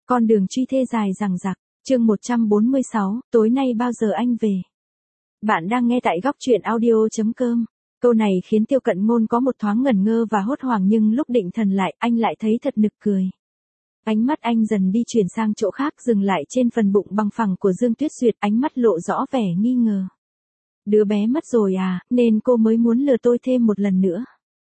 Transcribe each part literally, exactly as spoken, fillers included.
Con đường truy thê dài dằng dặc, chương một trăm bốn mươi sáu, tối nay bao giờ anh về? Bạn đang nghe tại góc truyện audio chấm com. Câu này khiến Tiêu Cận Ngôn có một thoáng ngẩn ngơ và hốt hoảng, nhưng lúc định thần lại, anh lại thấy thật nực cười. Ánh mắt anh dần đi chuyển sang chỗ khác, dừng lại trên phần bụng bằng phẳng của Dương Tuyết Duyệt, ánh mắt lộ rõ vẻ nghi ngờ. Đứa bé mất rồi à, nên cô mới muốn lừa tôi thêm một lần nữa.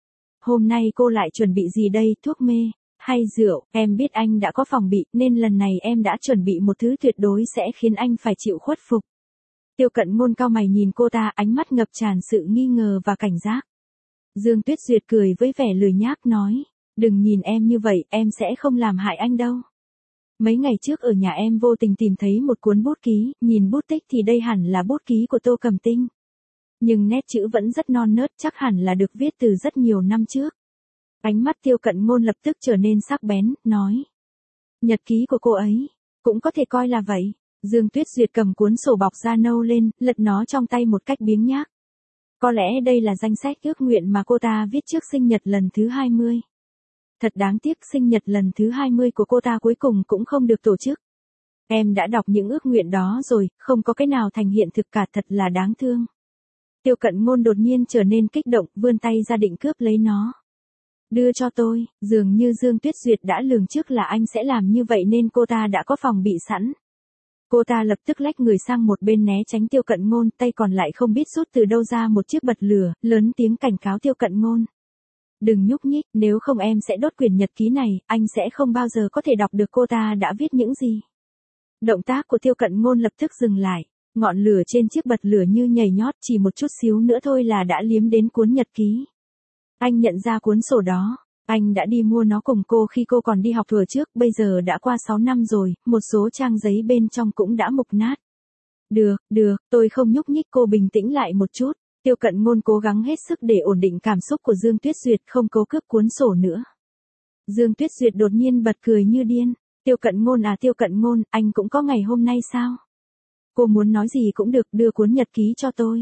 Hôm nay cô lại chuẩn bị gì đây, thuốc mê hay rượu? Em biết anh đã có phòng bị, nên lần này em đã chuẩn bị một thứ tuyệt đối sẽ khiến anh phải chịu khuất phục. Tiêu Cận Ngôn cau mày nhìn cô ta, ánh mắt ngập tràn sự nghi ngờ và cảnh giác. Dương Tuyết Duyệt cười với vẻ lười nhác nói, đừng nhìn em như vậy, em sẽ không làm hại anh đâu. Mấy ngày trước ở nhà em vô tình tìm thấy một cuốn bút ký, nhìn bút tích thì đây hẳn là bút ký của Tô Cầm Tinh. Nhưng nét chữ vẫn rất non nớt, chắc hẳn là được viết từ rất nhiều năm trước. Ánh mắt Tiêu Cận Ngôn lập tức trở nên sắc bén, nói. Nhật ký của cô ấy, cũng có thể coi là vậy. Dương Tuyết Duyệt cầm cuốn sổ bọc da nâu lên, lật nó trong tay một cách biếng nhác. Có lẽ đây là danh sách ước nguyện mà cô ta viết trước sinh nhật lần thứ hai mươi. Thật đáng tiếc, sinh nhật lần thứ hai mươi của cô ta cuối cùng cũng không được tổ chức. Em đã đọc những ước nguyện đó rồi, không có cái nào thành hiện thực cả, thật là đáng thương. Tiêu Cận Ngôn đột nhiên trở nên kích động, vươn tay ra định cướp lấy nó. Đưa cho tôi, dường như Dương Tuyết Duyệt đã lường trước là anh sẽ làm như vậy nên cô ta đã có phòng bị sẵn. Cô ta lập tức lách người sang một bên né tránh Tiêu Cận Ngôn, tay còn lại không biết rút từ đâu ra một chiếc bật lửa, lớn tiếng cảnh cáo Tiêu Cận Ngôn. Đừng nhúc nhích, nếu không em sẽ đốt quyển nhật ký này, anh sẽ không bao giờ có thể đọc được cô ta đã viết những gì. Động tác của Tiêu Cận Ngôn lập tức dừng lại, ngọn lửa trên chiếc bật lửa như nhảy nhót, chỉ một chút xíu nữa thôi là đã liếm đến cuốn nhật ký. Anh nhận ra cuốn sổ đó, anh đã đi mua nó cùng cô khi cô còn đi học thuở trước, bây giờ đã qua sáu năm rồi, một số trang giấy bên trong cũng đã mục nát. Được, được, tôi không nhúc nhích, cô bình tĩnh lại một chút. Tiêu Cận Ngôn cố gắng hết sức để ổn định cảm xúc của Dương Tuyết Duyệt, không cố cướp cuốn sổ nữa. Dương Tuyết Duyệt đột nhiên bật cười như điên. Tiêu Cận Ngôn à, Tiêu Cận Ngôn, anh cũng có ngày hôm nay sao? Cô muốn nói gì cũng được, đưa cuốn nhật ký cho tôi.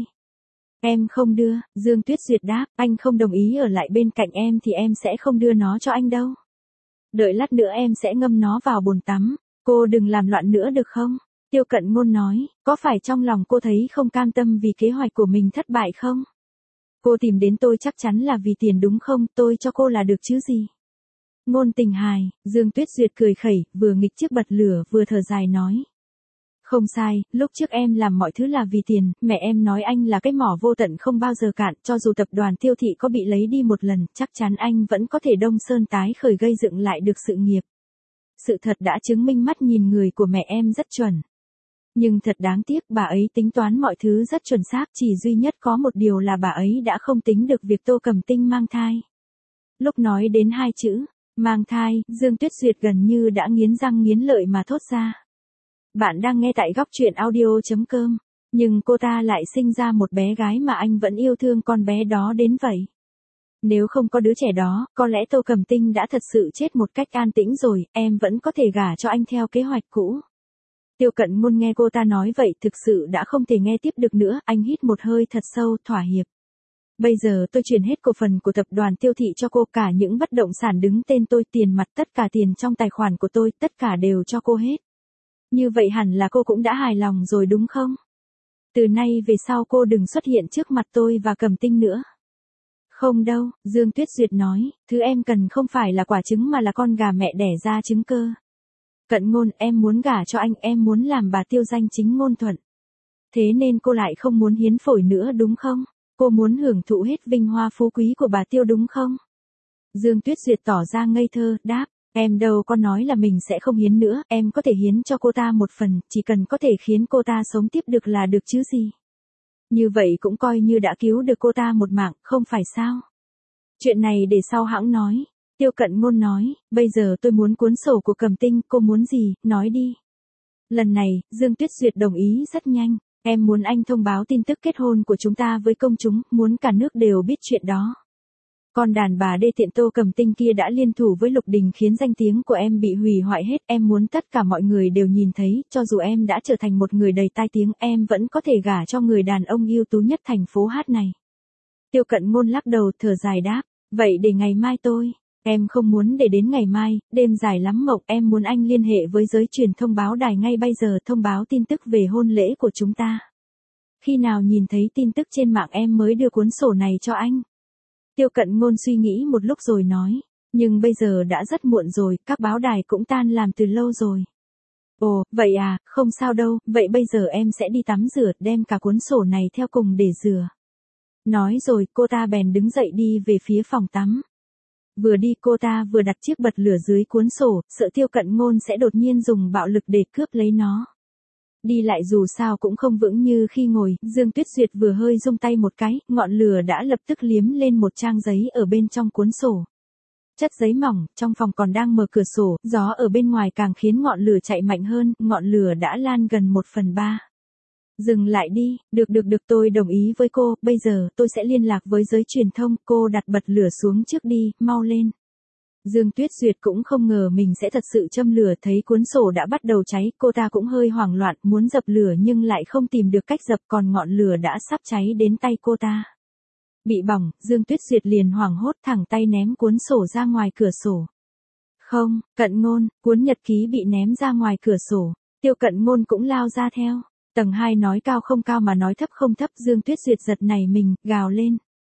Em không đưa, Dương Tuyết Duyệt đáp, anh không đồng ý ở lại bên cạnh em thì em sẽ không đưa nó cho anh đâu. Đợi lát nữa em sẽ ngâm nó vào bồn tắm, cô đừng làm loạn nữa được không? Tiêu Cận Ngôn nói, có phải trong lòng cô thấy không cam tâm vì kế hoạch của mình thất bại không? Cô tìm đến tôi chắc chắn là vì tiền đúng không, tôi cho cô là được chứ gì? Ngôn tình hài, Dương Tuyết Duyệt cười khẩy, vừa nghịch chiếc bật lửa vừa thở dài nói. Không sai, lúc trước em làm mọi thứ là vì tiền, mẹ em nói anh là cái mỏ vô tận không bao giờ cạn, cho dù tập đoàn Tiêu Thị có bị lấy đi một lần, chắc chắn anh vẫn có thể đông sơn tái khởi gây dựng lại được sự nghiệp. Sự thật đã chứng minh mắt nhìn người của mẹ em rất chuẩn. Nhưng thật đáng tiếc, bà ấy tính toán mọi thứ rất chuẩn xác, chỉ duy nhất có một điều là bà ấy đã không tính được việc Tô Cầm Tinh mang thai. Lúc nói đến hai chữ, mang thai, Dương Tuyết Duyệt gần như đã nghiến răng nghiến lợi mà thốt ra. Bạn đang nghe tại góc truyện audio chấm com, nhưng cô ta lại sinh ra một bé gái mà anh vẫn yêu thương con bé đó đến vậy. Nếu không có đứa trẻ đó, có lẽ Tô Cầm Tinh đã thật sự chết một cách an tĩnh rồi, em vẫn có thể gả cho anh theo kế hoạch cũ. Tiêu Cận Ngôn nghe cô ta nói vậy thực sự đã không thể nghe tiếp được nữa, anh hít một hơi thật sâu, thỏa hiệp. Bây giờ tôi chuyển hết cổ phần của tập đoàn Tiêu Thị cho cô, cả những bất động sản đứng tên tôi, tiền mặt, tất cả tiền trong tài khoản của tôi, tất cả đều cho cô hết. Như vậy hẳn là cô cũng đã hài lòng rồi đúng không? Từ nay về sau cô đừng xuất hiện trước mặt tôi và Cầm Tinh nữa. Không đâu, Dương Tuyết Duyệt nói, thứ em cần không phải là quả trứng mà là con gà mẹ đẻ ra trứng cơ. Cận Ngôn, em muốn gả cho anh, em muốn làm bà Tiêu danh chính ngôn thuận. Thế nên cô lại không muốn hiến phổi nữa đúng không? Cô muốn hưởng thụ hết vinh hoa phú quý của bà Tiêu đúng không? Dương Tuyết Duyệt tỏ ra ngây thơ, đáp, em đâu có nói là mình sẽ không hiến nữa, em có thể hiến cho cô ta một phần, chỉ cần có thể khiến cô ta sống tiếp được là được chứ gì. Như vậy cũng coi như đã cứu được cô ta một mạng, không phải sao? Chuyện này để sau hãng nói. Tiêu Cận Ngôn nói, bây giờ tôi muốn cuốn sổ của Cầm Tinh, cô muốn gì, nói đi. Lần này, Dương Tuyết Duyệt đồng ý rất nhanh, em muốn anh thông báo tin tức kết hôn của chúng ta với công chúng, muốn cả nước đều biết chuyện đó. Con đàn bà đê tiện Tô Cầm Tinh kia đã liên thủ với Lục Đình khiến danh tiếng của em bị hủy hoại hết, em muốn tất cả mọi người đều nhìn thấy, cho dù em đã trở thành một người đầy tai tiếng, em vẫn có thể gả cho người đàn ông ưu tú nhất thành phố hát này. Tiêu Cận Ngôn lắc đầu thở dài đáp, vậy để ngày mai tôi, Em không muốn để đến ngày mai, đêm dài lắm mộng, em muốn anh liên hệ với giới truyền thông báo đài ngay bây giờ thông báo tin tức về hôn lễ của chúng ta. Khi nào nhìn thấy tin tức trên mạng em mới đưa cuốn sổ này cho anh. Tiêu Cận Ngôn suy nghĩ một lúc rồi nói, nhưng bây giờ đã rất muộn rồi, các báo đài cũng tan làm từ lâu rồi. Ồ, vậy à, không sao đâu, vậy bây giờ em sẽ đi tắm rửa, đem cả cuốn sổ này theo cùng để rửa. Nói rồi, cô ta bèn đứng dậy đi về phía phòng tắm. Vừa đi cô ta vừa đặt chiếc bật lửa dưới cuốn sổ, sợ Tiêu Cận Ngôn sẽ đột nhiên dùng bạo lực để cướp lấy nó. Đi lại dù sao cũng không vững như khi ngồi, Dương Tuyết Duyệt vừa hơi rung tay một cái, ngọn lửa đã lập tức liếm lên một trang giấy ở bên trong cuốn sổ. Chất giấy mỏng, trong phòng còn đang mở cửa sổ, gió ở bên ngoài càng khiến ngọn lửa chạy mạnh hơn, ngọn lửa đã lan gần một phần ba. Dừng lại đi, được được được tôi đồng ý với cô, bây giờ tôi sẽ liên lạc với giới truyền thông, cô đặt bật lửa xuống trước đi, mau lên. Dương Tuyết Duyệt cũng không ngờ mình sẽ thật sự châm lửa, thấy cuốn sổ đã bắt đầu cháy, cô ta cũng hơi hoảng loạn, muốn dập lửa nhưng lại không tìm được cách dập, còn ngọn lửa đã sắp cháy đến tay cô ta. Bị bỏng, Dương Tuyết Duyệt liền hoảng hốt thẳng tay ném cuốn sổ ra ngoài cửa sổ. Không, Cận Ngôn, cuốn nhật ký bị ném ra ngoài cửa sổ, Tiêu Cận Ngôn cũng lao ra theo. Tầng hai nói cao không cao mà nói thấp không thấp, Dương Tuyết Duyệt giật nảy mình, gào lên.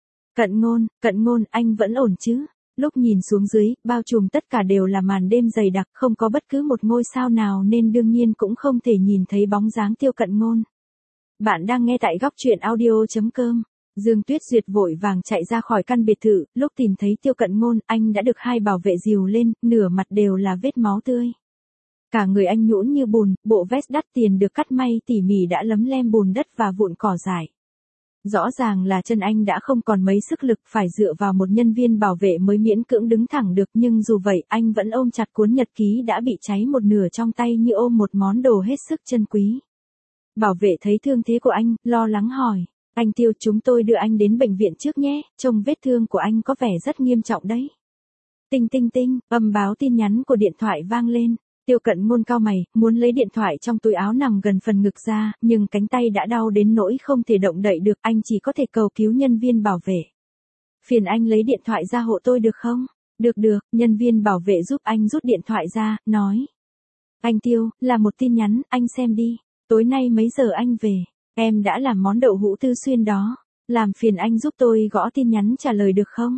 Cận Ngôn, Cận Ngôn, anh vẫn ổn chứ? Lúc nhìn xuống dưới, bao trùm tất cả đều là màn đêm dày đặc, không có bất cứ một ngôi sao nào nên đương nhiên cũng không thể nhìn thấy bóng dáng Tiêu Cận Ngôn. Bạn đang nghe tại góc truyện audio chấm com. Dương Tuyết Duyệt vội vàng chạy ra khỏi căn biệt thự, lúc tìm thấy Tiêu Cận Ngôn, anh đã được hai bảo vệ dìu lên, nửa mặt đều là vết máu tươi. Cả người anh nhũn như bùn, bộ vest đắt tiền được cắt may tỉ mỉ đã lấm lem bùn đất và vụn cỏ dại. Rõ ràng là chân anh đã không còn mấy sức lực, phải dựa vào một nhân viên bảo vệ mới miễn cưỡng đứng thẳng được, nhưng dù vậy anh vẫn ôm chặt cuốn nhật ký đã bị cháy một nửa trong tay như ôm một món đồ hết sức chân quý. Bảo vệ thấy thương thế của anh, lo lắng hỏi, anh Tiêu, chúng tôi đưa anh đến bệnh viện trước nhé, trông vết thương của anh có vẻ rất nghiêm trọng đấy. Tinh tinh tinh, âm báo tin nhắn của điện thoại vang lên. Tiêu Cận Ngôn cau mày, muốn lấy điện thoại trong túi áo nằm gần phần ngực ra, nhưng cánh tay đã đau đến nỗi không thể động đậy được, anh chỉ có thể cầu cứu nhân viên bảo vệ. Phiền anh lấy điện thoại ra hộ tôi được không? Được được, nhân viên bảo vệ giúp anh rút điện thoại ra, nói. Anh Tiêu, là một tin nhắn, anh xem đi, tối nay mấy giờ anh về, em đã làm món đậu hũ Tư Xuyên đó, làm phiền anh giúp tôi gõ tin nhắn trả lời được không?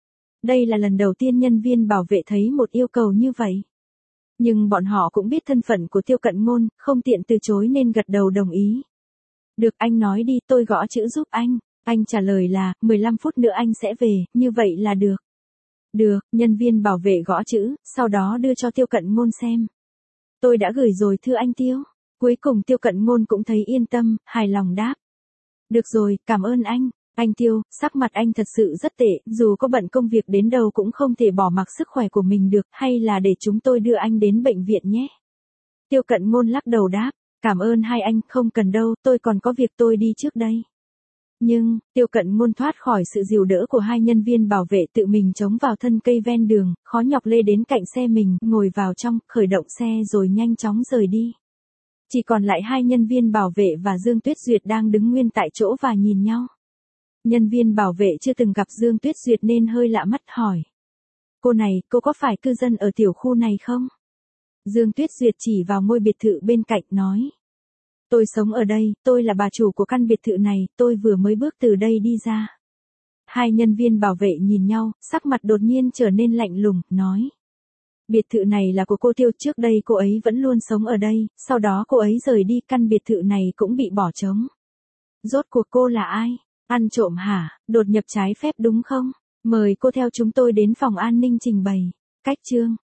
Đây là lần đầu tiên nhân viên bảo vệ thấy một yêu cầu như vậy. Nhưng bọn họ cũng biết thân phận của Tiêu Cận Ngôn, không tiện từ chối nên gật đầu đồng ý. Được, anh nói đi, tôi gõ chữ giúp anh. Anh trả lời là, mười lăm phút nữa anh sẽ về, như vậy là được. Được, nhân viên bảo vệ gõ chữ, sau đó đưa cho Tiêu Cận Ngôn xem. Tôi đã gửi rồi thưa anh Tiêu. Cuối cùng Tiêu Cận Ngôn cũng thấy yên tâm, hài lòng đáp. Được rồi, cảm ơn anh. Anh Tiêu, sắc mặt anh thật sự rất tệ, dù có bận công việc đến đâu cũng không thể bỏ mặc sức khỏe của mình được, hay là để chúng tôi đưa anh đến bệnh viện nhé. Tiêu Cận Ngôn lắc đầu đáp, cảm ơn hai anh, không cần đâu, tôi còn có việc, tôi đi trước đây. Nhưng, Tiêu Cận Ngôn thoát khỏi sự dìu đỡ của hai nhân viên bảo vệ, tự mình chống vào thân cây ven đường, khó nhọc lê đến cạnh xe mình, ngồi vào trong, khởi động xe rồi nhanh chóng rời đi. Chỉ còn lại hai nhân viên bảo vệ và Dương Tuyết Duyệt đang đứng nguyên tại chỗ và nhìn nhau. Nhân viên bảo vệ chưa từng gặp Dương Tuyết Duyệt nên hơi lạ mắt hỏi. Cô này, cô có phải cư dân ở tiểu khu này không? Dương Tuyết Duyệt chỉ vào ngôi biệt thự bên cạnh nói. Tôi sống ở đây, tôi là bà chủ của căn biệt thự này, tôi vừa mới bước từ đây đi ra. Hai nhân viên bảo vệ nhìn nhau, sắc mặt đột nhiên trở nên lạnh lùng, nói. Biệt thự này là của cô Tiêu, trước đây cô ấy vẫn luôn sống ở đây, sau đó cô ấy rời đi, căn biệt thự này cũng bị bỏ trống. Rốt cuộc cô là ai? Ăn trộm hả? Đột nhập trái phép đúng không? Mời cô theo chúng tôi đến phòng an ninh trình bày. Cách chương